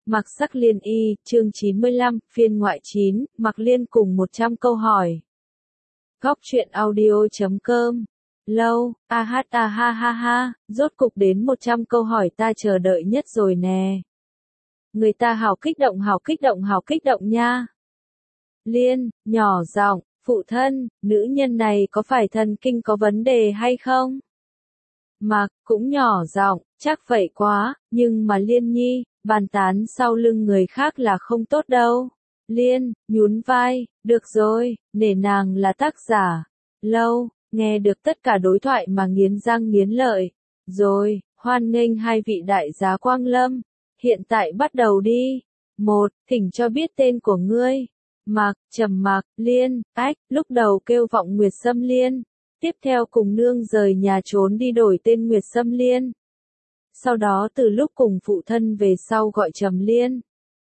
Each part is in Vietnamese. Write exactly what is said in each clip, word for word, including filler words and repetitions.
Mặc Sắc Liên Y, chương chín mươi lăm, phiên ngoại chín, Mặc Liên cùng một trăm câu hỏi. Góc truyện audio chấm com. Lâu, a hát a ha ha ha, rốt cục đến một trăm câu hỏi ta chờ đợi nhất rồi nè. Người ta hào kích động hào kích động hào kích động nha. Liên, nhỏ giọng, phụ thân, nữ nhân này có phải thần kinh có vấn đề hay không? Mặc, cũng nhỏ giọng, chắc vậy quá, nhưng mà Liên nhi, bàn tán sau lưng người khác là không tốt đâu. Liên, nhún vai, được rồi, nể nàng là tác giả. Lâu, nghe được tất cả đối thoại mà nghiến răng nghiến lợi. Rồi, hoan nghênh hai vị đại giá Quang Lâm. Hiện tại bắt đầu đi. Một, thỉnh cho biết tên của ngươi. Mặc, trầm mặc, Liên, ách, lúc đầu kêu vọng Nguyệt Sâm Liên. Tiếp theo cùng nương rời nhà trốn đi đổi tên Nguyệt Sâm Liên. Sau đó từ lúc cùng phụ thân về sau gọi Trầm Liên.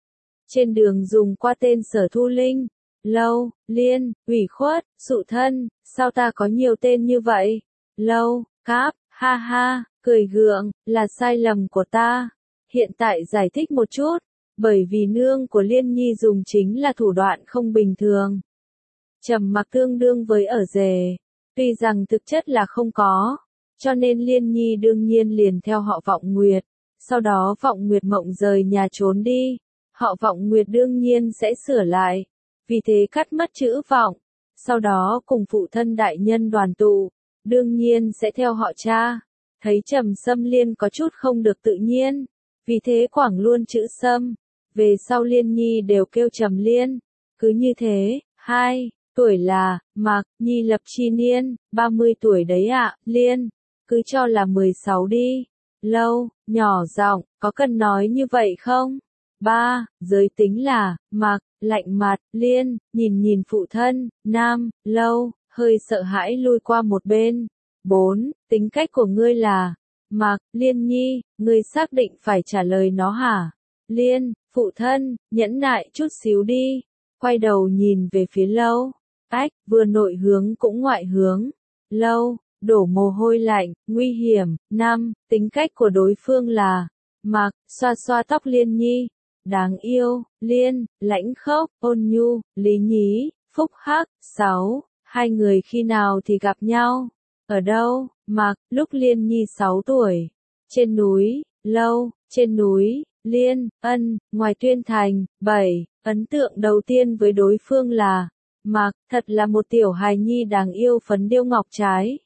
Trên đường dùng qua tên Sở Thu Linh. Lâu, Liên, ủy khuất, sụ thân, sao ta có nhiều tên như vậy? Lâu, cáp, ha ha, cười gượng, là sai lầm của ta. Hiện tại giải thích một chút, bởi vì nương của Liên nhi dùng chính là thủ đoạn không bình thường. Trầm mặc tương đương với ở rể, tuy rằng thực chất là không có. Cho nên Liên nhi đương nhiên liền theo họ Vọng Nguyệt. Sau đó Vọng Nguyệt mộng rời nhà trốn đi. Họ Vọng Nguyệt đương nhiên sẽ sửa lại. Vì thế cắt mất chữ Vọng. Sau đó cùng phụ thân đại nhân đoàn tụ. Đương nhiên sẽ theo họ cha. Thấy Trầm Sâm Liên có chút không được tự nhiên. Vì thế quảng luôn chữ Sâm. Về sau Liên nhi đều kêu Trầm Liên. Cứ như thế, hai, tuổi là, Mạc, Nhi lập chi niên, ba mươi tuổi đấy ạ, Liên. Cứ cho là mười sáu đi. Lâu, nhỏ giọng, có cần nói như vậy không? Ba, giới tính là, Mặc, lạnh mặt, Liên, nhìn nhìn phụ thân, Nam, Lâu, hơi sợ hãi lui qua một bên. Bốn, tính cách của ngươi là, Mặc, Liên nhi, ngươi xác định phải trả lời nó hả? Liên, phụ thân, nhẫn nại chút xíu đi. Quay đầu nhìn về phía Lâu. Ách, vừa nội hướng cũng ngoại hướng. Lâu. Đổ mồ hôi lạnh, nguy hiểm. Năm, tính cách của đối phương là, Mặc, xoa xoa tóc Liên nhi. Đáng yêu, Liên, lãnh khốc, ôn nhu, lý nhí, phúc hắc. Sáu, hai người khi nào thì gặp nhau? Ở đâu? Mặc, lúc Liên nhi sáu tuổi. Trên núi. Lâu, trên núi. Liên, ân, ngoài Tuyên Thành. Bảy, ấn tượng đầu tiên với đối phương là, Mặc, thật là một tiểu hài nhi đáng yêu phấn điêu ngọc trái.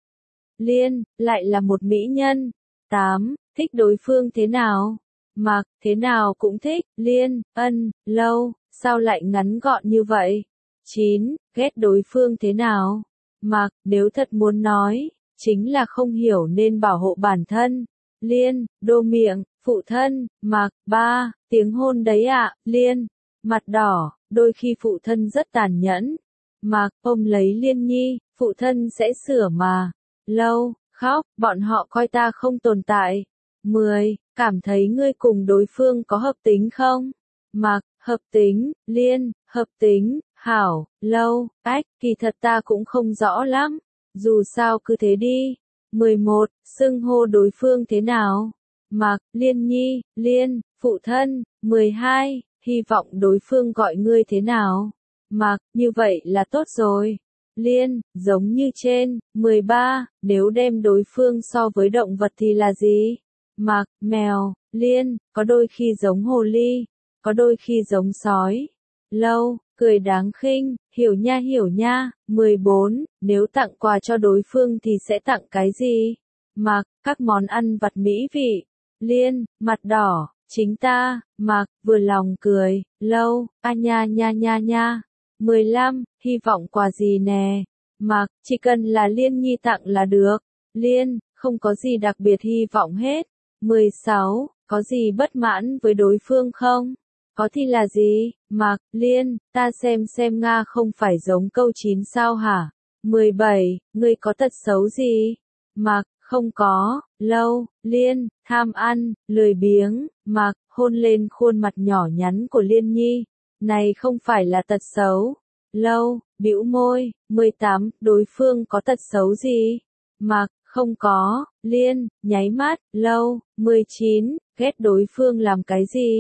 Liên, lại là một mỹ nhân. Tám, thích đối phương thế nào? Mặc, thế nào cũng thích. Liên, ân, Lâu, sao lại ngắn gọn như vậy? Chín, ghét đối phương thế nào? Mặc, nếu thật muốn nói, chính là không hiểu nên bảo hộ bản thân. Liên, đô miệng, phụ thân. Mặc, ba, tiếng hôn đấy ạ, Liên, mặt đỏ, đôi khi phụ thân rất tàn nhẫn. Mặc, ôm lấy Liên nhi, phụ thân sẽ sửa mà. Lâu, khóc, bọn họ coi ta không tồn tại. Mười, cảm thấy ngươi cùng đối phương có hợp tính không? Mặc, hợp tính. Liên, hợp tính. Hảo, Lâu, ách, kỳ thật ta cũng không rõ lắm. Dù sao cứ thế đi. Mười một, xưng hô đối phương thế nào? Mặc, Liên nhi, Liên, phụ thân. Mười hai, hy vọng đối phương gọi ngươi thế nào? Mặc, như vậy là tốt rồi. Liên, giống như trên. Mười ba, nếu đem đối phương so với động vật thì là gì? Mặc, mèo. Liên, có đôi khi giống hồ ly, có đôi khi giống sói. Lâu, cười đáng khinh, hiểu nha hiểu nha. Mười bốn, nếu tặng quà cho đối phương thì sẽ tặng cái gì? Mặc, các món ăn vặt mỹ vị. Liên, mặt đỏ, chính ta. Mặc, vừa lòng cười. Lâu, a nha nha nha nha. Mười lăm, hy vọng quà gì nè? Mặc, chỉ cần là Liên nhi tặng là được. Liên, không có gì đặc biệt hy vọng hết. Mười sáu, có gì bất mãn với đối phương không? Có thì là gì? Mặc, Liên, ta xem xem Nga không phải giống câu chín sao hả? Mười bảy, ngươi có tật xấu gì? Mặc, không có. Lâu, Liên, tham ăn, lười biếng. Mặc, hôn lên khuôn mặt nhỏ nhắn của Liên nhi. Này không phải là tật xấu. Lâu, bĩu môi. Mười tám, đối phương có tật xấu gì? Mặc, không có. Liên, nháy mắt. Lâu, mười chín, ghét đối phương làm cái gì?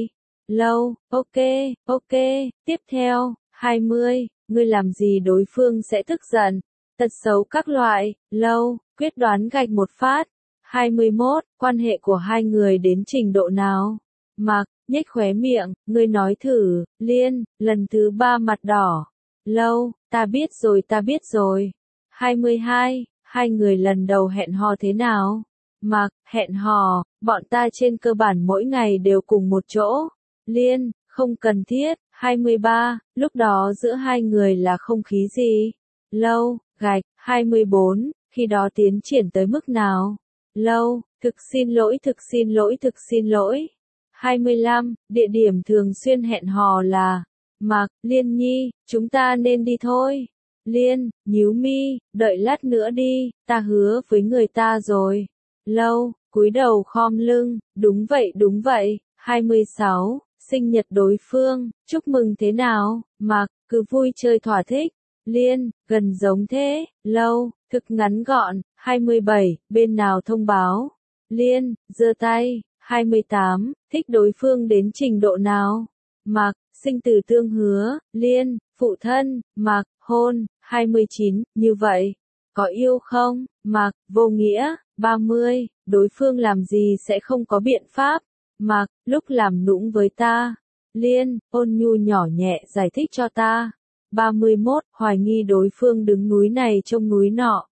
Lâu, ok, ok, tiếp theo, hai mươi, ngươi làm gì đối phương sẽ tức giận, tật xấu các loại, lâu, quyết đoán gạch một phát. hai mươi mốt, quan hệ của hai người đến trình độ nào? Mạc, nhếch khóe miệng, ngươi nói thử, Liên, lần thứ ba mặt đỏ. Lâu, ta biết rồi ta biết rồi. hai mươi hai, hai người lần đầu hẹn hò thế nào? Mạc, hẹn hò, bọn ta trên cơ bản mỗi ngày đều cùng một chỗ. Liên, không cần thiết. hai mươi ba, lúc đó giữa hai người là không khí gì? Lâu, gạch. hai mươi bốn, khi đó tiến triển tới mức nào? Lâu, thực xin lỗi thực xin lỗi thực xin lỗi. hai mươi lăm, địa điểm thường xuyên hẹn hò là? Mạc, Liên Nhi, chúng ta nên đi thôi. Liên, nhíu mi, đợi lát nữa đi, ta hứa với người ta rồi. Lâu, cúi đầu khom lưng, đúng vậy đúng vậy. hai mươi sáu, sinh nhật đối phương, chúc mừng thế nào? Mạc, cứ vui chơi thỏa thích. Liên, gần giống thế. Lâu, thực ngắn gọn. hai mươi bảy, bên nào thông báo? Liên, giơ tay. hai mươi tám, thích đối phương đến trình độ nào? Mạc, sinh tử tương hứa. Liên, phụ thân. Mạc, hôn. hai mươi chín, như vậy, có yêu không? Mạc, vô nghĩa. ba mươi, đối phương làm gì sẽ không có biện pháp? Mạc, lúc làm nũng với ta. Liên, ôn nhu nhỏ nhẹ giải thích cho ta. ba mươi mốt, hoài nghi đối phương đứng núi này trông núi nọ.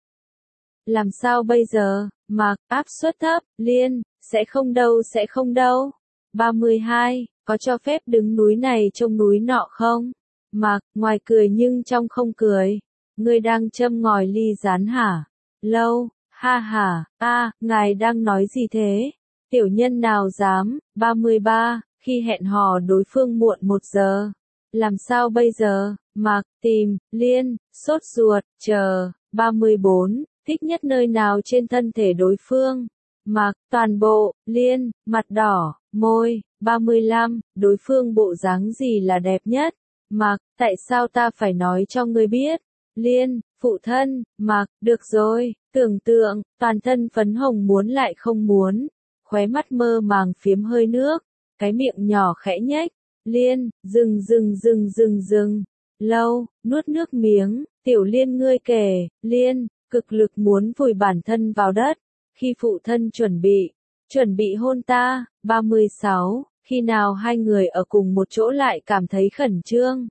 Làm sao bây giờ? Mạc, áp suất thấp. Liên, sẽ không đâu sẽ không đâu. ba mươi hai, có cho phép đứng núi này trông núi nọ không? Mạc, ngoài cười nhưng trong không cười. Ngươi đang châm ngòi ly rán hả? Lâu, ha ha, a, ngài đang nói gì thế? Tiểu nhân nào dám? ba mươi ba, khi hẹn hò đối phương muộn một giờ. Làm sao bây giờ? Mạc, tìm. Liên, sốt ruột, chờ. ba mươi bốn, thích nhất nơi nào trên thân thể đối phương? Mạc, toàn bộ. Liên, mặt đỏ, môi. ba mươi lăm, đối phương bộ dáng gì là đẹp nhất? Mạc, tại sao ta phải nói cho ngươi biết? Liên, phụ thân. Mạc, được rồi, tưởng tượng, toàn thân phấn hồng muốn lại không muốn. Khóe mắt mơ màng phiếm hơi nước, cái miệng nhỏ khẽ nhếch. Liên, dừng dừng dừng dừng dừng. Lâu, nuốt nước miếng, tiểu Liên ngươi kể. Liên, cực lực muốn vùi bản thân vào đất. Khi phụ thân chuẩn bị, chuẩn bị hôn ta. ba mươi sáu, khi nào hai người ở cùng một chỗ lại cảm thấy khẩn trương?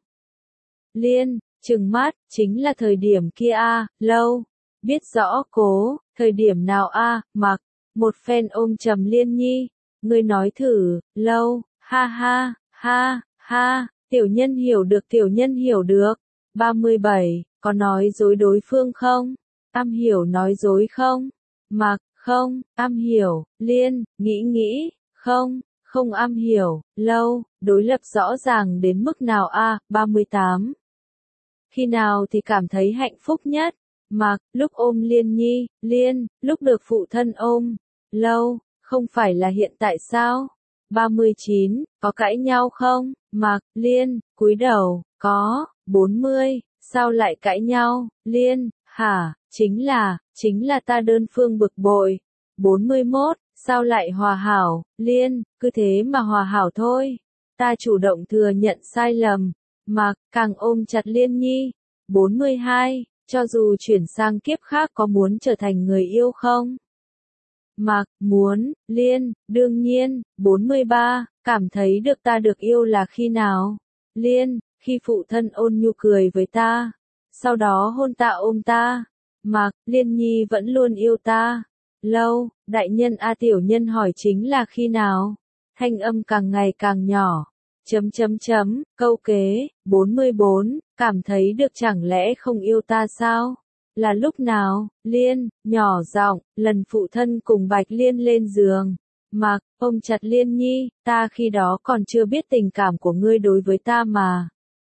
Liên, trừng mắt, chính là thời điểm kia a. Lâu, biết rõ cố, thời điểm nào a? Mặc, một phen ôm trầm Liên Nhi. Ngươi nói thử. Lâu, ha ha, ha, ha, tiểu nhân hiểu được tiểu nhân hiểu được. ba mươi bảy, có nói dối đối phương không? Am hiểu nói dối không? Mặc, không, am hiểu. Liên, nghĩ nghĩ, không, không am hiểu. Lâu, đối lập rõ ràng đến mức nào a? ba mươi tám. Khi nào thì cảm thấy hạnh phúc nhất? Mạc, lúc ôm Liên Nhi. Liên, lúc được phụ thân ôm. Lâu, không phải là hiện tại sao? ba mươi chín, có cãi nhau không? Mạc, Liên, cúi đầu, có. bốn mươi, sao lại cãi nhau? Liên, hả, chính là, chính là ta đơn phương bực bội. bốn mươi mốt, sao lại hòa hảo? Liên, cứ thế mà hòa hảo thôi. Ta chủ động thừa nhận sai lầm. Mạc, càng ôm chặt Liên Nhi. bốn mươi hai, cho dù chuyển sang kiếp khác có muốn trở thành người yêu không? Mạc, muốn. Liên, đương nhiên. bốn mươi ba, cảm thấy được ta được yêu là khi nào? Liên, khi phụ thân ôn nhu cười với ta. Sau đó hôn ta ôm ta. Mạc, Liên Nhi vẫn luôn yêu ta. Lâu, đại nhân a tiểu nhân hỏi chính là khi nào? Thanh âm càng ngày càng nhỏ. Chấm chấm chấm, câu kế. bốn mươi bốn, cảm thấy được chẳng lẽ không yêu ta sao? Là lúc nào? Liên, nhỏ giọng, lần phụ thân cùng Bạch Liên lên giường. Mạc, ôm chặt Liên Nhi, ta khi đó còn chưa biết tình cảm của ngươi đối với ta mà.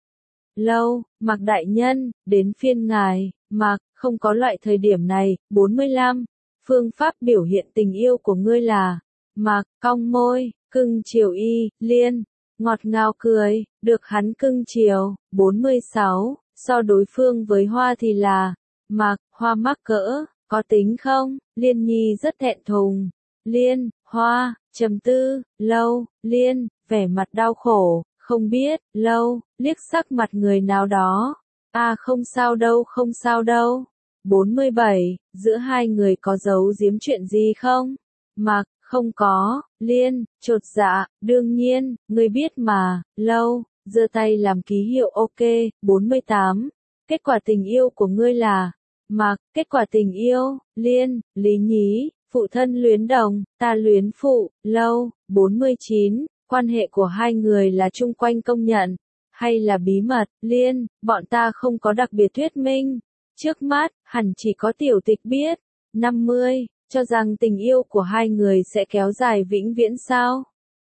Lâu, Mạc đại nhân, đến phiên ngài. Mạc, không có loại thời điểm này. bốn mươi lăm, phương pháp biểu hiện tình yêu của ngươi là? Mạc, cong môi, cưng chiều y. Liên, ngọt ngào cười, được hắn cưng chiều. bốn mươi sáu, so đối phương với hoa thì là? Mạc, hoa mắc cỡ, có tính không? Liên Nhi rất thẹn thùng. Liên, Hoa, trầm tư, Lâu, Liên, vẻ mặt đau khổ, không biết, Lâu, liếc sắc mặt người nào đó. À không sao đâu, không sao đâu. bốn mươi bảy, giữa hai người có giấu giếm chuyện gì không? Mạc, không có, Liên, chột dạ, đương nhiên, ngươi biết mà, Lâu, giơ tay làm ký hiệu ok, bốn mươi tám. Kết quả tình yêu của ngươi là, Mạc, kết quả tình yêu, Liên, Lý Nhí, phụ thân luyến đồng, ta luyến phụ, Lâu, bốn mươi chín, quan hệ của hai người là chung quanh công nhận, hay là bí mật, Liên, bọn ta không có đặc biệt thuyết minh, trước mắt, hẳn chỉ có tiểu tịch biết, năm mươi, cho rằng tình yêu của hai người sẽ kéo dài vĩnh viễn sao?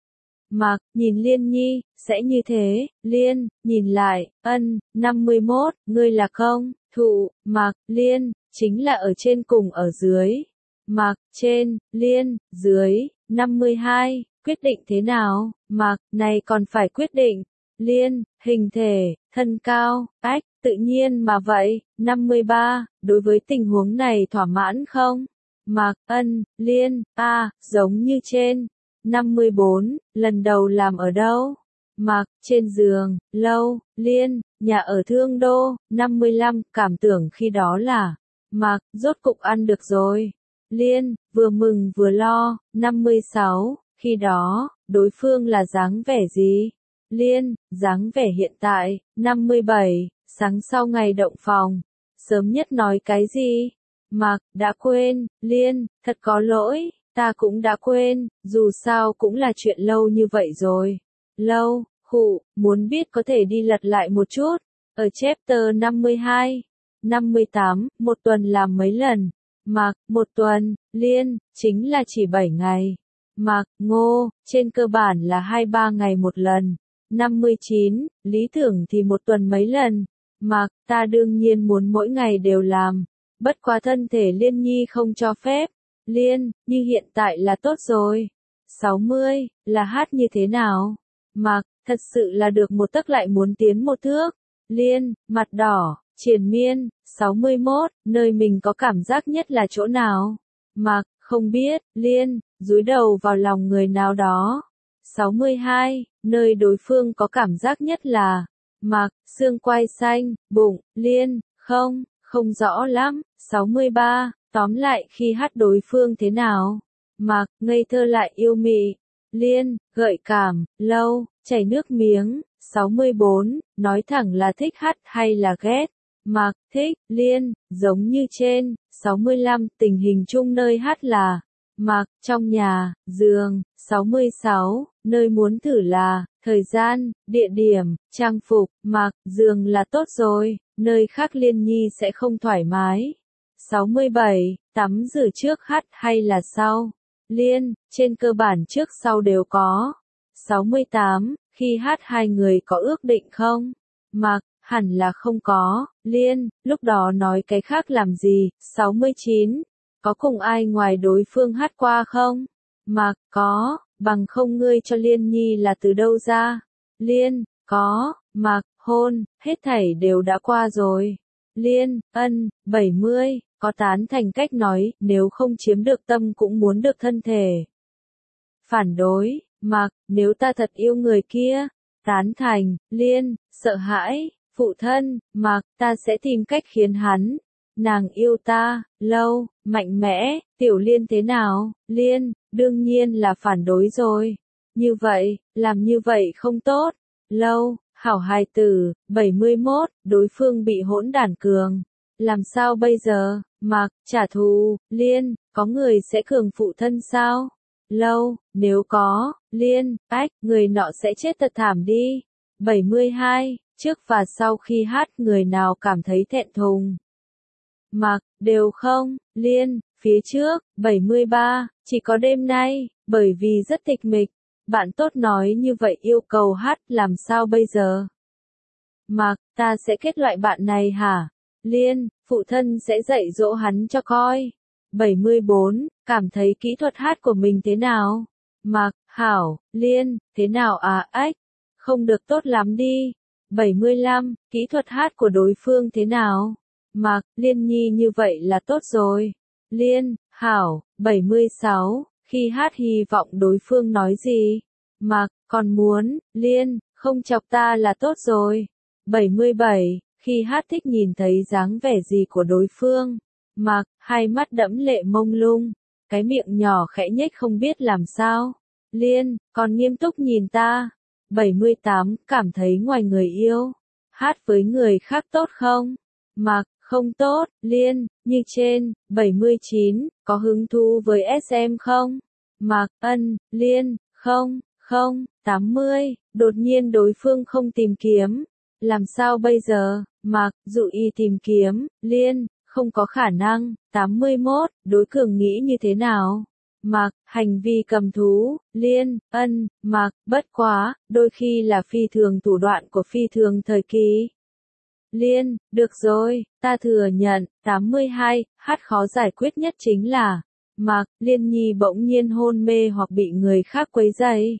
Mạc, nhìn Liên Nhi, sẽ như thế, Liên, nhìn lại, ân, năm mươi mốt, ngươi là công, thụ, Mạc, Liên, chính là ở trên cùng ở dưới. Mạc, trên, Liên, dưới, năm mươi hai, quyết định thế nào? Mạc, này còn phải quyết định. Liên, hình thể, thân cao, ách, tự nhiên mà vậy, năm mươi ba, đối với tình huống này thỏa mãn không? Mạc, ân, Liên, a, giống như trên. năm mươi bốn, lần đầu làm ở đâu? Mạc, trên giường, Lâu, Liên, nhà ở Thương Đô, năm mươi lăm, cảm tưởng khi đó là, Mạc, rốt cục ăn được rồi. Liên, vừa mừng vừa lo, năm mươi sáu, khi đó, đối phương là dáng vẻ gì? Liên, dáng vẻ hiện tại, năm mươi bảy, sáng sau ngày động phòng, sớm nhất nói cái gì? Mạc, đã quên, Liên, thật có lỗi, ta cũng đã quên, dù sao cũng là chuyện lâu như vậy rồi. Lâu, khụ, muốn biết có thể đi lật lại một chút, ở chapter năm mươi hai, năm mươi tám, một tuần làm mấy lần? Mạc, một tuần, Liên, chính là chỉ bảy ngày. Mạc, Ngô, trên cơ bản là hai ba ngày một lần. năm mươi chín, lý tưởng thì một tuần mấy lần. Mạc, ta đương nhiên muốn mỗi ngày đều làm. Bất quá thân thể Liên Nhi không cho phép. Liên, như hiện tại là tốt rồi. sáu mươi, là hát như thế nào? Mạc, thật sự là được một tấc lại muốn tiến một thước. Liên, mặt đỏ, triền miên, sáu mươi mốt, nơi mình có cảm giác nhất là chỗ nào? Mạc, không biết, Liên, dúi đầu vào lòng người nào đó. sáu mươi hai, nơi đối phương có cảm giác nhất là, Mạc, xương quai xanh, bụng, Liên, không, không rõ lắm. sáu mươi ba, tóm lại khi hát đối phương thế nào? Mạc, ngây thơ lại yêu mị. Liên, gợi cảm, Lâu, chảy nước miếng. sáu mươi bốn, nói thẳng là thích hát hay là ghét? Mạc, thích, Liên, giống như trên. sáu mươi lăm, tình hình chung nơi hát là, Mạc, trong nhà, giường. sáu mươi sáu, nơi muốn thử là, thời gian, địa điểm, trang phục. Mạc, giường là tốt rồi, nơi khác Liên Nhi sẽ không thoải mái. sáu mươi bảy, tắm rửa trước hát hay là sau? Liên, trên cơ bản trước sau đều có. sáu mươi tám, khi hát hai người có ước định không? Mạc, hẳn là không có. Liên, lúc đó nói cái khác làm gì? sáu mươi chín, có cùng ai ngoài đối phương hát qua không? Mạc, có, bằng không ngươi cho Liên Nhi là từ đâu ra? Liên, có. Mạc, hôn, hết thảy đều đã qua rồi. Liên, ân, bảy mươi, có tán thành cách nói, nếu không chiếm được tâm cũng muốn được thân thể. Phản đối, Mạc, nếu ta thật yêu người kia. Tán thành, Liên, sợ hãi, phụ thân, Mạc, ta sẽ tìm cách khiến hắn. Nàng yêu ta, Lâu, mạnh mẽ, tiểu Liên thế nào? Liên, đương nhiên là phản đối rồi. Như vậy, làm như vậy không tốt. Lâu, hảo hài tử, bảy mươi mốt, đối phương bị hỗn đản cường. Làm sao bây giờ? Mạc, trả thù. Liên, có người sẽ cường phụ thân sao? Lâu, nếu có, Liên, ách, người nọ sẽ chết thật thảm đi. bảy mươi hai, trước và sau khi hát người nào cảm thấy thẹn thùng? Mạc, đều không. Liên, phía trước. bảy mươi ba, chỉ có đêm nay, bởi vì rất tịch mịch. Bạn tốt nói như vậy yêu cầu hát làm sao bây giờ? Mạc, ta sẽ kết loại bạn này hả? Liên, phụ thân sẽ dạy dỗ hắn cho coi. bảy mươi bốn, cảm thấy kỹ thuật hát của mình thế nào? Mạc, hảo. Liên, thế nào à? Ách, không được tốt lắm đi. bảy mươi lăm, kỹ thuật hát của đối phương thế nào? Mạc, Liên Nhi như vậy là tốt rồi. Liên, hảo. bảy mươi sáu, khi hát hy vọng đối phương nói gì. Mặc, còn muốn, Liên, không chọc ta là tốt rồi. bảy mươi bảy, khi hát thích nhìn thấy dáng vẻ gì của đối phương. Mặc, hai mắt đẫm lệ mông lung, cái miệng nhỏ khẽ nhếch không biết làm sao. Liên, còn nghiêm túc nhìn ta. bảy mươi tám, cảm thấy ngoài người yêu, hát với người khác tốt không? Mặc, không tốt. Liên, như trên. bảy mươi chín, có hứng thú với ét em không? Mặc, ân. Liên, không, không. tám mươi, đột nhiên đối phương không tìm kiếm. Làm sao bây giờ? Mặc, dụ y tìm kiếm. Liên, không có khả năng. tám mươi mốt, đối cường nghĩ như thế nào? Mặc, hành vi cầm thú. Liên, ân. Mặc, bất quá, đôi khi là phi thường thủ đoạn của phi thường thời kỳ. Liên, được rồi, ta thừa nhận. tám mươi hai, hát khó giải quyết nhất chính là Mặc, Liên Nhi bỗng nhiên hôn mê hoặc bị người khác quấy rầy.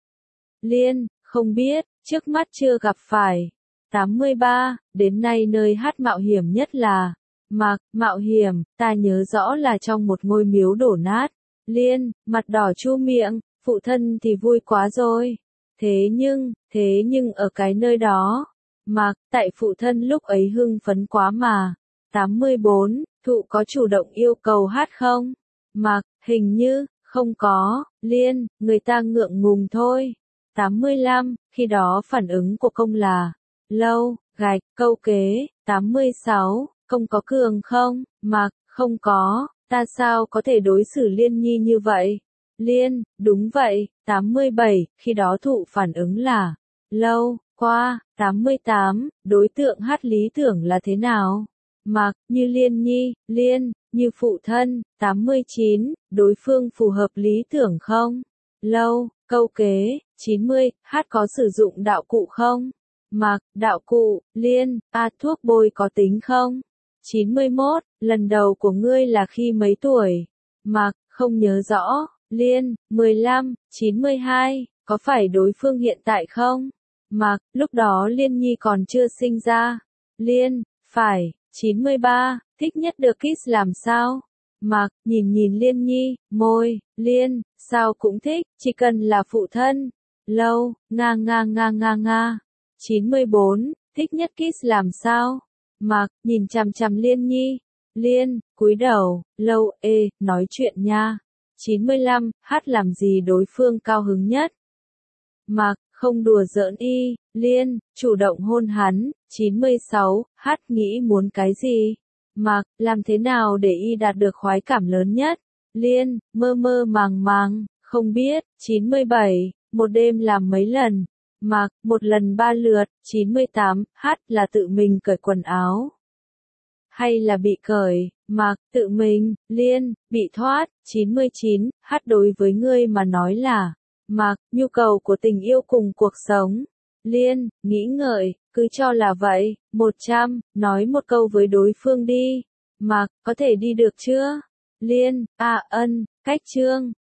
Liên, không biết, trước mắt chưa gặp phải. tám mươi ba, đến nay nơi hát mạo hiểm nhất là Mặc, mạo hiểm, ta nhớ rõ là trong một ngôi miếu đổ nát. Liên, mặt đỏ chu miệng, phụ thân thì vui quá rồi. Thế nhưng, thế nhưng ở cái nơi đó, Mặc, tại phụ thân lúc ấy hưng phấn quá mà. tám mươi bốn, thụ có chủ động yêu cầu hát không? Mặc, hình như, không có. Liên, người ta ngượng ngùng thôi. tám mươi lăm, khi đó phản ứng của công là lâu, gạch, câu kế. tám mươi sáu, công có cường không? Mặc, không có. Ta sao có thể đối xử Liên Nhi như vậy? Liên, đúng vậy. tám mươi bảy, khi đó thụ phản ứng là lâu, qua. tám mươi tám, đối tượng hát lý tưởng là thế nào? Mặc, như Liên Nhi. Liên, như phụ thân. tám mươi chín, đối phương phù hợp lý tưởng không? Lâu, câu kế. chín mươi, hát có sử dụng đạo cụ không? Mặc, đạo cụ. Liên, a thuốc bôi có tính không? chín mươi mốt, lần đầu của ngươi là khi mấy tuổi? Mặc, không nhớ rõ. Liên, mười lăm. chín mươi hai, có phải đối phương hiện tại không? Mặc, lúc đó Liên Nhi còn chưa sinh ra. Liên, phải. chín mươi ba, thích nhất được kiss làm sao? Mặc, nhìn nhìn Liên Nhi, môi. Liên, sao cũng thích, chỉ cần là phụ thân. Lâu, nga nga nga nga nga. chín mươi bốn, thích nhất kiss làm sao? Mặc, nhìn chằm chằm Liên Nhi. Liên, cúi đầu. Lâu, ê, nói chuyện nha. chín mươi lăm, hát làm gì đối phương cao hứng nhất? Mặc, không đùa giỡn y. Liên, chủ động hôn hắn. chín mươi sáu, hát nghĩ muốn cái gì? Mặc, làm thế nào để y đạt được khoái cảm lớn nhất? Liên, mơ mơ màng màng, không biết. chín mươi bảy, một đêm làm mấy lần? Mặc, một lần ba lượt. chín mươi tám, hát là tự mình cởi quần áo hay là bị cởi? Mặc, tự mình. Liên, bị thoát. chín mươi chín, hát đối với ngươi mà nói là Mặc, nhu cầu của tình yêu cùng cuộc sống. Liên, nghĩ ngợi, cứ cho là vậy. một trăm, nói một câu với đối phương đi. Mặc, có thể đi được chưa? Liên, à ân, cách chương.